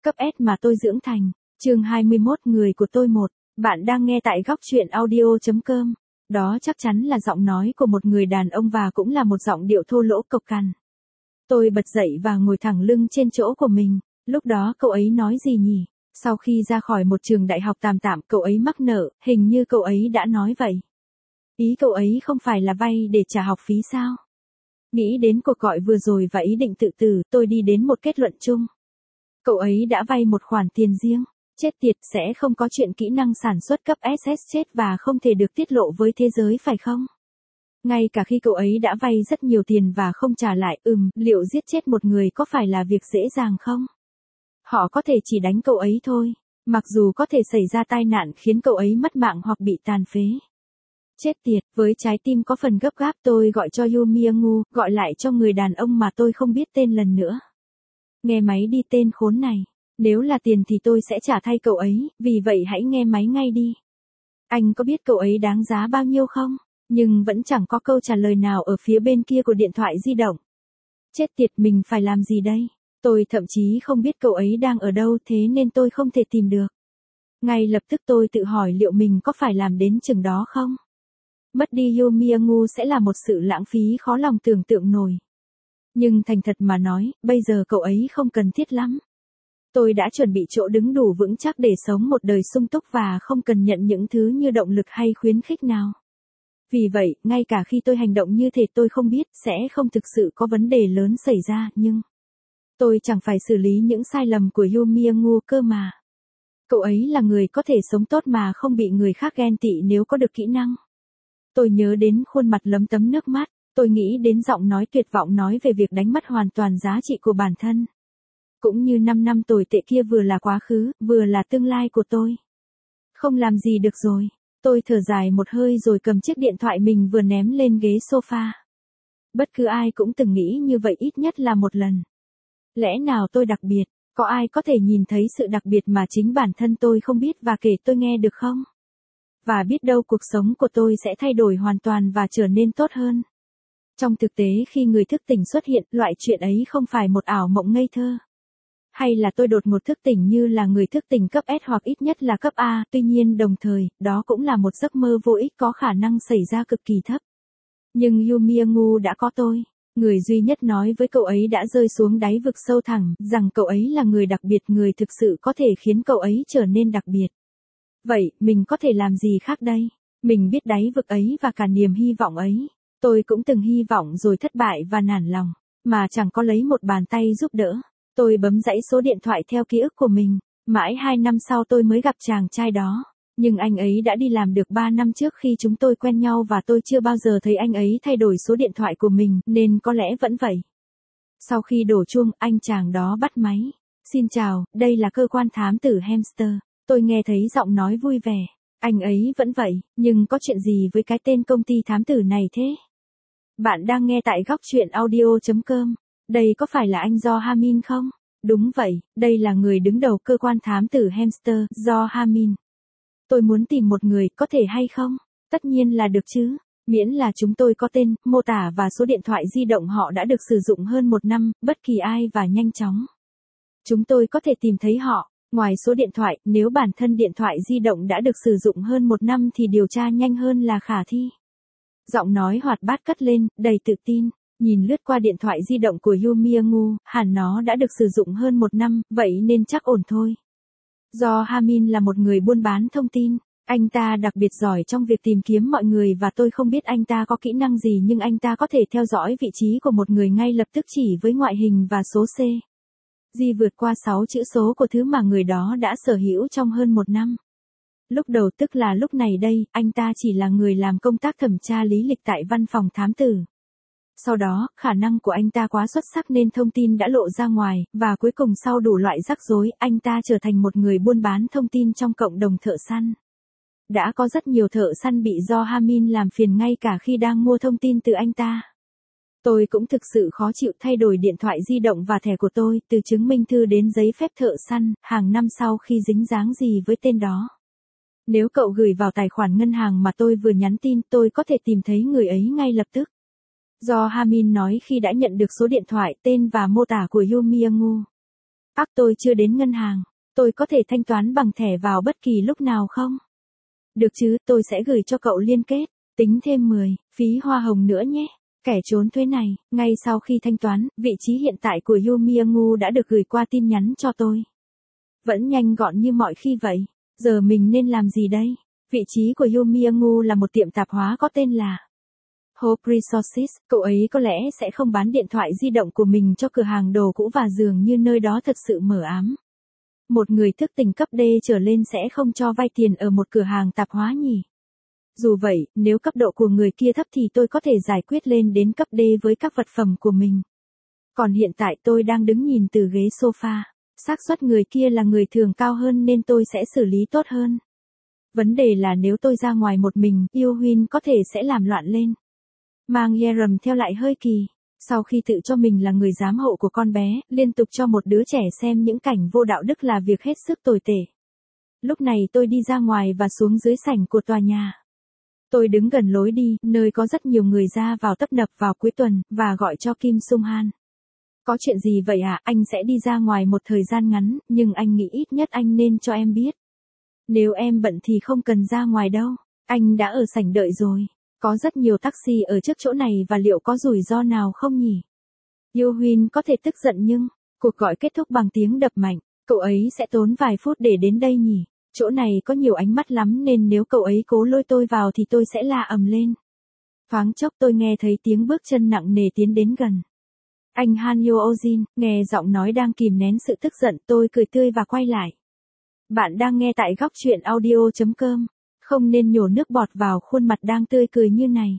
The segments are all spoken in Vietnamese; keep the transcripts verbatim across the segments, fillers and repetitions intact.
Cấp S mà tôi dưỡng thành. Chương hai mươi mốt Người của tôi một. Bạn đang nghe tại góc truyện audio chấm com. Đó chắc chắn là giọng nói của một người đàn ông và cũng là một giọng điệu thô lỗ cộc cằn. Tôi bật dậy và ngồi thẳng lưng trên chỗ của mình. Lúc đó cậu ấy nói gì nhỉ? Sau khi ra khỏi một trường đại học tạm tạm, cậu ấy mắc nợ, hình như cậu ấy đã nói vậy. Ý cậu ấy không phải là vay để trả học phí sao? Nghĩ đến cuộc gọi vừa rồi và ý định tự tử, tôi đi đến một kết luận chung. Cậu ấy đã vay một khoản tiền riêng. Chết tiệt, sẽ không có chuyện kỹ năng sản xuất cấp ét ét chết và không thể được tiết lộ với thế giới phải không? Ngay cả khi cậu ấy đã vay rất nhiều tiền và không trả lại, ừm, liệu giết chết một người có phải là việc dễ dàng không? Họ có thể chỉ đánh cậu ấy thôi, mặc dù có thể xảy ra tai nạn khiến cậu ấy mất mạng hoặc bị tàn phế. Chết tiệt, với trái tim có phần gấp gáp tôi gọi cho Yu Myung-woo, gọi lại cho người đàn ông mà tôi không biết tên lần nữa. Nghe máy đi tên khốn này. Nếu là tiền thì tôi sẽ trả thay cậu ấy, vì vậy hãy nghe máy ngay đi. Anh có biết cậu ấy đáng giá bao nhiêu không? Nhưng vẫn chẳng có câu trả lời nào ở phía bên kia của điện thoại di động. Chết tiệt, mình phải làm gì đây? Tôi thậm chí không biết cậu ấy đang ở đâu, thế nên tôi không thể tìm được. Ngay lập tức tôi tự hỏi liệu mình có phải làm đến chừng đó không? Mất đi Yu Myung-woo sẽ là một sự lãng phí khó lòng tưởng tượng nổi. Nhưng thành thật mà nói, bây giờ cậu ấy không cần thiết lắm. Tôi đã chuẩn bị chỗ đứng đủ vững chắc để sống một đời sung túc và không cần nhận những thứ như động lực hay khuyến khích nào. Vì vậy, ngay cả khi tôi hành động như thế tôi không biết sẽ không thực sự có vấn đề lớn xảy ra, nhưng tôi chẳng phải xử lý những sai lầm của Yu Myung-woo cơ mà. Cậu ấy là người có thể sống tốt mà không bị người khác ghen tị nếu có được kỹ năng. Tôi nhớ đến khuôn mặt lấm tấm nước mắt, tôi nghĩ đến giọng nói tuyệt vọng nói về việc đánh mất hoàn toàn giá trị của bản thân. Cũng như năm năm tồi tệ kia vừa là quá khứ, vừa là tương lai của tôi. Không làm gì được rồi. Tôi thở dài một hơi rồi cầm chiếc điện thoại mình vừa ném lên ghế sofa. Bất cứ ai cũng từng nghĩ như vậy ít nhất là một lần. Lẽ nào tôi đặc biệt? Có ai có thể nhìn thấy sự đặc biệt mà chính bản thân tôi không biết và kể tôi nghe được không? Và biết đâu cuộc sống của tôi sẽ thay đổi hoàn toàn và trở nên tốt hơn. Trong thực tế khi người thức tỉnh xuất hiện, loại chuyện ấy không phải một ảo mộng ngây thơ. Hay là tôi đột ngột thức tỉnh như là người thức tỉnh cấp S hoặc ít nhất là cấp A, tuy nhiên đồng thời, đó cũng là một giấc mơ vô ích có khả năng xảy ra cực kỳ thấp. Nhưng Yu Myung-woo đã có tôi. Người duy nhất nói với cậu ấy đã rơi xuống đáy vực sâu thẳm, rằng cậu ấy là người đặc biệt, người thực sự có thể khiến cậu ấy trở nên đặc biệt. Vậy, mình có thể làm gì khác đây? Mình biết đáy vực ấy và cả niềm hy vọng ấy. Tôi cũng từng hy vọng rồi thất bại và nản lòng, mà chẳng có lấy một bàn tay giúp đỡ. Tôi bấm dãy số điện thoại theo ký ức của mình. Mãi hai năm sau tôi mới gặp chàng trai đó. Nhưng anh ấy đã đi làm được ba năm trước khi chúng tôi quen nhau và tôi chưa bao giờ thấy anh ấy thay đổi số điện thoại của mình, nên có lẽ vẫn vậy. Sau khi đổ chuông, anh chàng đó bắt máy. Xin chào, đây là cơ quan thám tử Hamster. Tôi nghe thấy giọng nói vui vẻ. Anh ấy vẫn vậy, nhưng có chuyện gì với cái tên công ty thám tử này thế? Bạn đang nghe tại góc truyện audio chấm com. Đây có phải là anh Do Ha-min không? Đúng vậy, đây là người đứng đầu cơ quan thám tử Hamster, Do Ha-min. Tôi muốn tìm một người, có thể hay không? Tất nhiên là được chứ. Miễn là chúng tôi có tên, mô tả và số điện thoại di động họ đã được sử dụng hơn một năm, bất kỳ ai và nhanh chóng. Chúng tôi có thể tìm thấy họ. Ngoài số điện thoại, nếu bản thân điện thoại di động đã được sử dụng hơn một năm thì điều tra nhanh hơn là khả thi. Giọng nói hoạt bát cất lên, đầy tự tin. Nhìn lướt qua điện thoại di động của Yu Myung-woo, hẳn nó đã được sử dụng hơn một năm, vậy nên chắc ổn thôi. Do Ha-min là một người buôn bán thông tin. Anh ta đặc biệt giỏi trong việc tìm kiếm mọi người và tôi không biết anh ta có kỹ năng gì nhưng anh ta có thể theo dõi vị trí của một người ngay lập tức chỉ với ngoại hình và số C. Di vượt qua sáu chữ số của thứ mà người đó đã sở hữu trong hơn một năm. Lúc đầu tức là lúc này đây, anh ta chỉ là người làm công tác thẩm tra lý lịch tại văn phòng thám tử. Sau đó, khả năng của anh ta quá xuất sắc nên thông tin đã lộ ra ngoài, và cuối cùng sau đủ loại rắc rối, anh ta trở thành một người buôn bán thông tin trong cộng đồng thợ săn. Đã có rất nhiều thợ săn bị Do Ha-min làm phiền ngay cả khi đang mua thông tin từ anh ta. Tôi cũng thực sự khó chịu thay đổi điện thoại di động và thẻ của tôi, từ chứng minh thư đến giấy phép thợ săn, hàng năm sau khi dính dáng gì với tên đó. Nếu cậu gửi vào tài khoản ngân hàng mà tôi vừa nhắn tin, tôi có thể tìm thấy người ấy ngay lập tức. Do Ha-min nói khi đã nhận được số điện thoại, tên và mô tả của Yu Myung-woo. Ác tôi chưa đến ngân hàng, tôi có thể thanh toán bằng thẻ vào bất kỳ lúc nào không? Được chứ, tôi sẽ gửi cho cậu liên kết, tính thêm mười, phí hoa hồng nữa nhé. Kẻ trốn thuế này, ngay sau khi thanh toán, vị trí hiện tại của Yomiamu đã được gửi qua tin nhắn cho tôi. Vẫn nhanh gọn như mọi khi vậy. Giờ mình nên làm gì đây? Vị trí của Yomiamu là một tiệm tạp hóa có tên là Hope Resources. Cậu ấy có lẽ sẽ không bán điện thoại di động của mình cho cửa hàng đồ cũ và dường như nơi đó thật sự mờ ám. Một người thức tỉnh cấp D trở lên sẽ không cho vay tiền ở một cửa hàng tạp hóa nhỉ? Dù vậy, nếu cấp độ của người kia thấp thì tôi có thể giải quyết lên đến cấp D với các vật phẩm của mình. Còn hiện tại tôi đang đứng nhìn từ ghế sofa. Xác suất người kia là người thường cao hơn nên tôi sẽ xử lý tốt hơn. Vấn đề là nếu tôi ra ngoài một mình, Yêu Huyên có thể sẽ làm loạn lên. Mang Yerem theo lại hơi kỳ. Sau khi tự cho mình là người giám hộ của con bé, liên tục cho một đứa trẻ xem những cảnh vô đạo đức là việc hết sức tồi tệ. Lúc này tôi đi ra ngoài và xuống dưới sảnh của tòa nhà. Tôi đứng gần lối đi, nơi có rất nhiều người ra vào tấp nập vào cuối tuần, và gọi cho Kim Sung Han. Có chuyện gì vậy ạ? À? Anh sẽ đi ra ngoài một thời gian ngắn, nhưng anh nghĩ ít nhất anh nên cho em biết. Nếu em bận thì không cần ra ngoài đâu. Anh đã ở sảnh đợi rồi. Có rất nhiều taxi ở trước chỗ này và liệu có rủi ro nào không nhỉ? Yo Huyên có thể tức giận nhưng, cuộc gọi kết thúc bằng tiếng đập mạnh. Cậu ấy sẽ tốn vài phút để đến đây nhỉ? Chỗ này có nhiều ánh mắt lắm nên nếu cậu ấy cố lôi tôi vào thì tôi sẽ la ầm lên. Thoáng chốc tôi nghe thấy tiếng bước chân nặng nề tiến đến gần. Anh Han Yo Ojin, nghe giọng nói đang kìm nén sự tức giận, tôi cười tươi và quay lại. Bạn đang nghe tại góc truyện audio chấm com. Không nên nhổ nước bọt vào khuôn mặt đang tươi cười như này.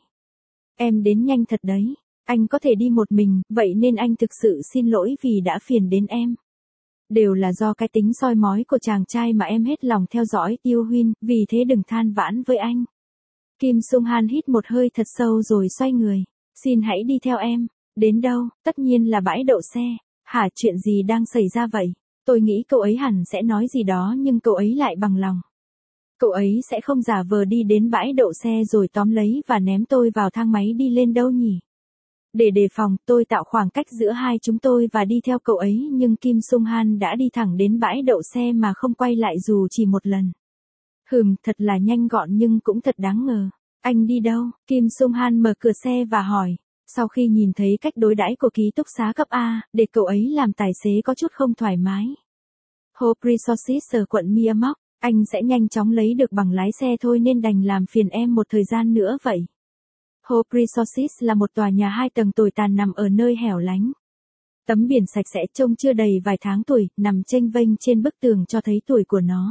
Em đến nhanh thật đấy. Anh có thể đi một mình, vậy nên anh thực sự xin lỗi vì đã phiền đến em. Đều là do cái tính soi mói của chàng trai mà em hết lòng theo dõi, Yêu Huyên, vì thế đừng than vãn với anh. Kim Sung Han hít một hơi thật sâu rồi xoay người. Xin hãy đi theo em. Đến đâu? Tất nhiên là bãi đậu xe. Hả, chuyện gì đang xảy ra vậy? Tôi nghĩ cậu ấy hẳn sẽ nói gì đó nhưng cậu ấy lại bằng lòng. Cậu ấy sẽ không giả vờ đi đến bãi đậu xe rồi tóm lấy và ném tôi vào thang máy đi lên đâu nhỉ? Để đề phòng, tôi tạo khoảng cách giữa hai chúng tôi và đi theo cậu ấy nhưng Kim Sung Han đã đi thẳng đến bãi đậu xe mà không quay lại dù chỉ một lần. Hừm, thật là nhanh gọn nhưng cũng thật đáng ngờ. Anh đi đâu? Kim Sung Han mở cửa xe và hỏi. Sau khi nhìn thấy cách đối đãi của ký túc xá cấp A, để cậu ấy làm tài xế có chút không thoải mái. Hope Resources ở quận Myanmar, anh sẽ nhanh chóng lấy được bằng lái xe thôi nên đành làm phiền em một thời gian nữa vậy. Hope Resources là một tòa nhà hai tầng tồi tàn nằm ở nơi hẻo lánh. Tấm biển sạch sẽ trông chưa đầy vài tháng tuổi, nằm chênh vênh trên bức tường cho thấy tuổi của nó.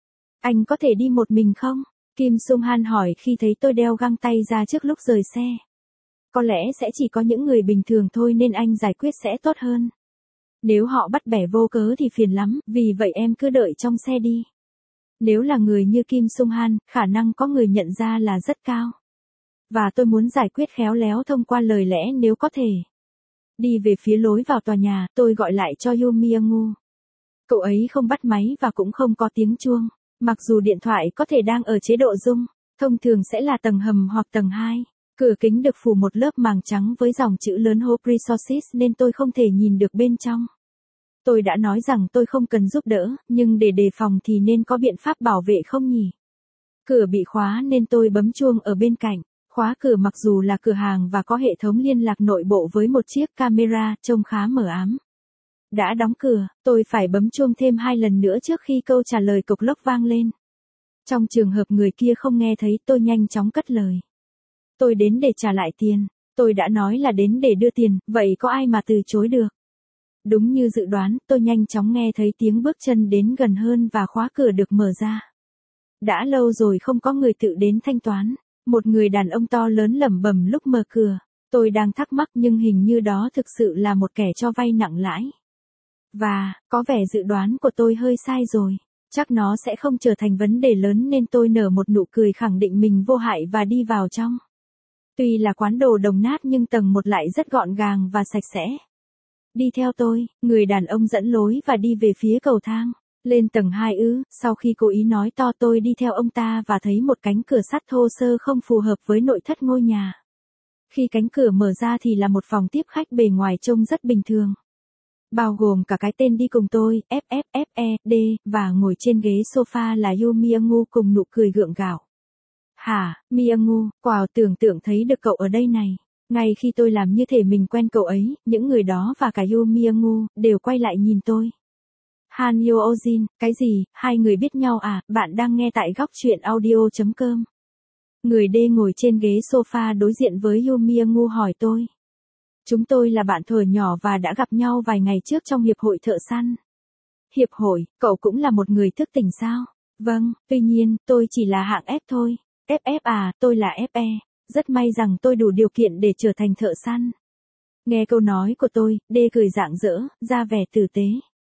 Anh có thể đi một mình không? Kim Sung Han hỏi khi thấy tôi đeo găng tay ra trước lúc rời xe. Có lẽ sẽ chỉ có những người bình thường thôi nên anh giải quyết sẽ tốt hơn. Nếu họ bắt bẻ vô cớ thì phiền lắm, vì vậy em cứ đợi trong xe đi. Nếu là người như Kim Sung Han, khả năng có người nhận ra là rất cao. Và tôi muốn giải quyết khéo léo thông qua lời lẽ nếu có thể. Đi về phía lối vào tòa nhà, tôi gọi lại cho Yo Myung-woo. Cậu ấy không bắt máy và cũng không có tiếng chuông. Mặc dù điện thoại có thể đang ở chế độ rung, thông thường sẽ là tầng hầm hoặc tầng hai. Cửa kính được phủ một lớp màng trắng với dòng chữ lớn Hope Resources nên tôi không thể nhìn được bên trong. Tôi đã nói rằng tôi không cần giúp đỡ, nhưng để đề phòng thì nên có biện pháp bảo vệ không nhỉ? Cửa bị khóa nên tôi bấm chuông ở bên cạnh. Khóa cửa mặc dù là cửa hàng và có hệ thống liên lạc nội bộ với một chiếc camera, trông khá mờ ám. Đã đóng cửa, tôi phải bấm chuông thêm hai lần nữa trước khi câu trả lời cộc lốc vang lên. Trong trường hợp người kia không nghe thấy, tôi nhanh chóng cất lời. Tôi đến để trả lại tiền. Tôi đã nói là đến để đưa tiền, vậy có ai mà từ chối được? Đúng như dự đoán, tôi nhanh chóng nghe thấy tiếng bước chân đến gần hơn và khóa cửa được mở ra. Đã lâu rồi không có người tự đến thanh toán. Một người đàn ông to lớn lẩm bẩm lúc mở cửa. Tôi đang thắc mắc nhưng hình như đó thực sự là một kẻ cho vay nặng lãi. Và, có vẻ dự đoán của tôi hơi sai rồi. Chắc nó sẽ không trở thành vấn đề lớn nên tôi nở một nụ cười khẳng định mình vô hại và đi vào trong. Tuy là quán đồ đồng nát nhưng tầng một lại rất gọn gàng và sạch sẽ. Đi theo tôi, người đàn ông dẫn lối và đi về phía cầu thang. Lên tầng hai ư, sau khi cố ý nói to tôi đi theo ông ta và thấy một cánh cửa sắt thô sơ không phù hợp với nội thất ngôi nhà. Khi cánh cửa mở ra thì là một phòng tiếp khách bề ngoài trông rất bình thường. bao gồm cả cái tên đi cùng tôi, F F F E D, và ngồi trên ghế sofa là Yu Myung-woo cùng nụ cười gượng gạo. Hả, Myung-woo, wow, tưởng tượng thấy được cậu ở đây này. Ngay khi tôi làm như thể mình quen cậu ấy, những người đó và cả Yu Myung-woo đều quay lại nhìn tôi. Han Yo-jin, cái gì, hai người biết nhau à, bạn đang nghe tại góc truyện audio.com. Người D ngồi trên ghế sofa đối diện với Yu Myung-woo hỏi tôi. Chúng tôi là bạn thuở nhỏ và đã gặp nhau vài ngày trước trong hiệp hội thợ săn. Hiệp hội, cậu cũng là một người thức tỉnh sao? Vâng, tuy nhiên, tôi chỉ là hạng F thôi. F F à, tôi là F E. Rất may rằng tôi đủ điều kiện để trở thành thợ săn. Nghe câu nói của tôi, D cười rạng rỡ, ra vẻ tử tế.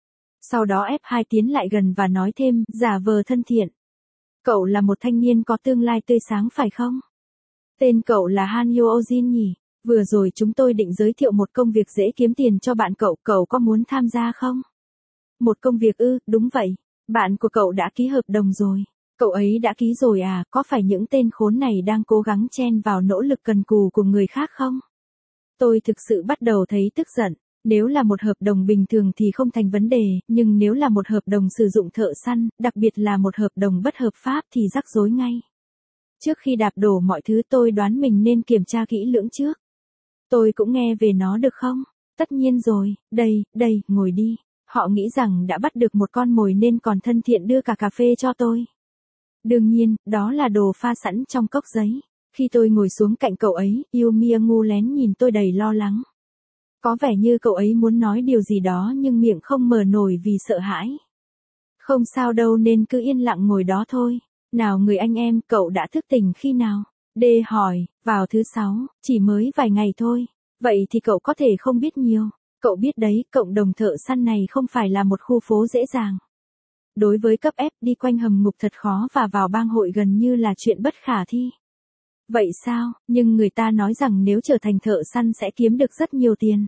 Sau đó F hai tiến lại gần và nói thêm, giả vờ thân thiện. Cậu là một thanh niên có tương lai tươi sáng phải không? Tên cậu là Han Yo-jin nhỉ? Vừa rồi chúng tôi định giới thiệu một công việc dễ kiếm tiền cho bạn cậu, cậu có muốn tham gia không? Một công việc ư, đúng vậy. Bạn của cậu đã ký hợp đồng rồi. Cậu ấy đã ký rồi à, có phải những tên khốn này đang cố gắng chen vào nỗ lực cần cù của người khác không? Tôi thực sự bắt đầu thấy tức giận. Nếu là một hợp đồng bình thường thì không thành vấn đề, nhưng nếu là một hợp đồng sử dụng thợ săn, đặc biệt là một hợp đồng bất hợp pháp thì rắc rối ngay. Trước khi đạp đổ mọi thứ tôi đoán mình nên kiểm tra kỹ lưỡng trước. Tôi cũng nghe về nó được không? Tất nhiên rồi, đây, đây, ngồi đi. Họ nghĩ rằng đã bắt được một con mồi nên còn thân thiện đưa cả cà phê cho tôi. Đương nhiên, đó là đồ pha sẵn trong cốc giấy. Khi tôi ngồi xuống cạnh cậu ấy, Yu Myung-woo lén nhìn tôi đầy lo lắng. Có vẻ như cậu ấy muốn nói điều gì đó nhưng miệng không mở nổi vì sợ hãi. Không sao đâu nên cứ yên lặng ngồi đó thôi. Nào người anh em, cậu đã thức tỉnh khi nào? D hỏi, vào thứ sáu, chỉ mới vài ngày thôi. Vậy thì cậu có thể không biết nhiều. Cậu biết đấy, cộng đồng thợ săn này không phải là một khu phố dễ dàng. Đối với cấp F đi quanh hầm ngục thật khó và vào bang hội gần như là chuyện bất khả thi. Vậy sao, nhưng người ta nói rằng nếu trở thành thợ săn sẽ kiếm được rất nhiều tiền.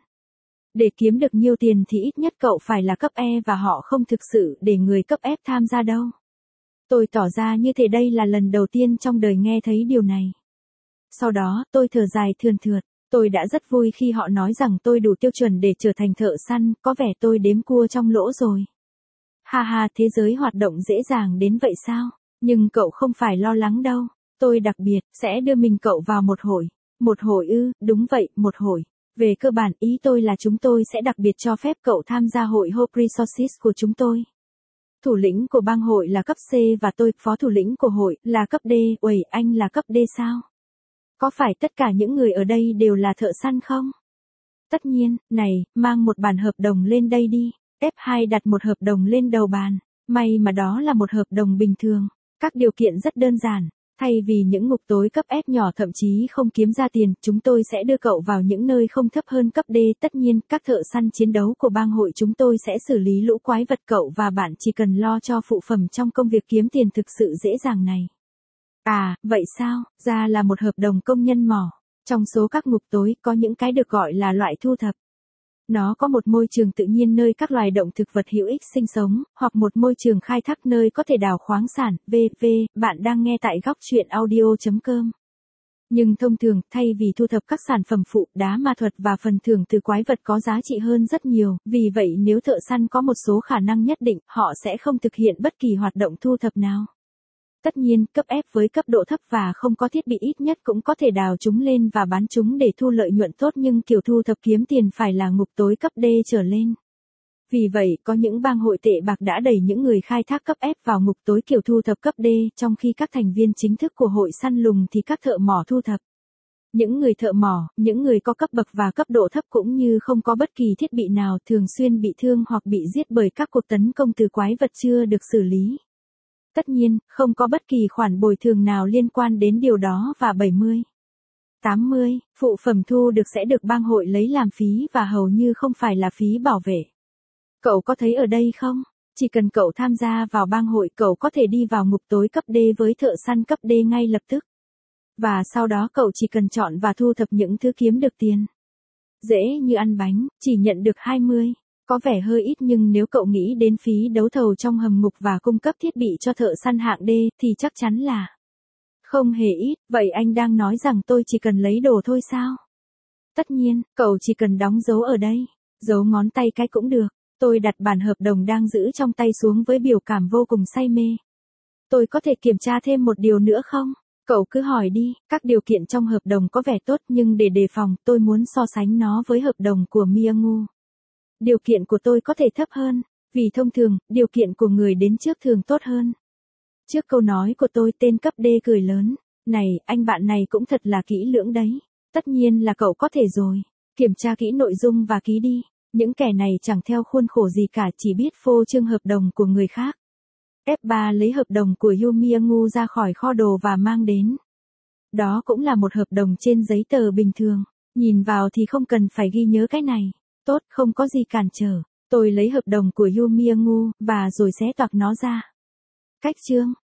Để kiếm được nhiều tiền thì ít nhất cậu phải là cấp E và họ không thực sự để người cấp F tham gia đâu. Tôi tỏ ra như thế đây là lần đầu tiên trong đời nghe thấy điều này. Sau đó, tôi thở dài thườn thượt. Tôi đã rất vui khi họ nói rằng tôi đủ tiêu chuẩn để trở thành thợ săn, có vẻ tôi đếm cua trong lỗ rồi. Ha ha, thế giới hoạt động dễ dàng đến vậy sao? Nhưng cậu không phải lo lắng đâu. Tôi đặc biệt, sẽ đưa mình cậu vào một hội. Một hội ư, đúng vậy, một hội. Về cơ bản, ý tôi là chúng tôi sẽ đặc biệt cho phép cậu tham gia hội Hope Resources của chúng tôi. Thủ lĩnh của bang hội là cấp C và tôi, phó thủ lĩnh của hội, là cấp D. Uầy, anh là cấp D sao? Có phải tất cả những người ở đây đều là thợ săn không? Tất nhiên, này, mang một bản hợp đồng lên đây đi. F hai đặt một hợp đồng lên đầu bàn. May mà đó là một hợp đồng bình thường. Các điều kiện rất đơn giản. Thay vì những ngục tối cấp F nhỏ thậm chí không kiếm ra tiền, chúng tôi sẽ đưa cậu vào những nơi không thấp hơn cấp D. Tất nhiên, các thợ săn chiến đấu của bang hội chúng tôi sẽ xử lý lũ quái vật cậu và bạn chỉ cần lo cho phụ phẩm trong công việc kiếm tiền thực sự dễ dàng này. À, vậy sao, ra là một hợp đồng công nhân mỏ. Trong số các ngục tối có những cái được gọi là loại thu thập. Nó có một môi trường tự nhiên nơi các loài động thực vật hữu ích sinh sống, hoặc một môi trường khai thác nơi có thể đào khoáng sản, vân vân Bạn đang nghe tại góc truyện audio.com. Nhưng thông thường, thay vì thu thập các sản phẩm phụ, đá ma thuật và phần thưởng từ quái vật có giá trị hơn rất nhiều, vì vậy nếu thợ săn có một số khả năng nhất định, họ sẽ không thực hiện bất kỳ hoạt động thu thập nào. Tất nhiên, cấp F với cấp độ thấp và không có thiết bị ít nhất cũng có thể đào chúng lên và bán chúng để thu lợi nhuận tốt, nhưng kiểu thu thập kiếm tiền phải là ngục tối cấp D trở lên. Vì vậy, có những bang hội tệ bạc đã đẩy những người khai thác cấp F vào ngục tối kiểu thu thập cấp D, trong khi các thành viên chính thức của hội săn lùng thì các thợ mỏ thu thập. Những người thợ mỏ, những người có cấp bậc và cấp độ thấp cũng như không có bất kỳ thiết bị nào thường xuyên bị thương hoặc bị giết bởi các cuộc tấn công từ quái vật chưa được xử lý. Tất nhiên, không có bất kỳ khoản bồi thường nào liên quan đến điều đó và bảy mươi, tám mươi, phụ phẩm thu được sẽ được bang hội lấy làm phí và hầu như không phải là phí bảo vệ. Cậu có thấy ở đây không? Chỉ cần cậu tham gia vào bang hội cậu có thể đi vào ngục tối cấp D với thợ săn cấp D ngay lập tức. Và sau đó cậu chỉ cần chọn và thu thập những thứ kiếm được tiền. Dễ như ăn bánh, chỉ nhận được hai mươi. Có vẻ hơi ít nhưng nếu cậu nghĩ đến phí đấu thầu trong hầm ngục và cung cấp thiết bị cho thợ săn hạng D thì chắc chắn là không hề ít. Vậy anh đang nói rằng tôi chỉ cần lấy đồ thôi sao? Tất nhiên, cậu chỉ cần đóng dấu ở đây. Giấu ngón tay cái cũng được. Tôi đặt bản hợp đồng đang giữ trong tay xuống với biểu cảm vô cùng say mê. Tôi có thể kiểm tra thêm một điều nữa không? Cậu cứ hỏi đi, các điều kiện trong hợp đồng có vẻ tốt nhưng để đề phòng, tôi muốn so sánh nó với hợp đồng của Mia Ngu. Điều kiện của tôi có thể thấp hơn, vì thông thường, điều kiện của người đến trước thường tốt hơn. Trước câu nói của tôi, tên cấp D cười lớn. Này, anh bạn này cũng thật là kỹ lưỡng đấy. Tất nhiên là cậu có thể rồi. Kiểm tra kỹ nội dung và ký đi. Những kẻ này chẳng theo khuôn khổ gì cả, chỉ biết phô trương hợp đồng của người khác. ép ba lấy hợp đồng của Yu Mia Ngu ra khỏi kho đồ và mang đến. Đó cũng là một hợp đồng trên giấy tờ bình thường. Nhìn vào thì không cần phải ghi nhớ cái này. Tốt, không có gì cản trở. Tôi lấy hợp đồng của Yu Mia Ngu, và rồi xé toạc nó ra. Cách chương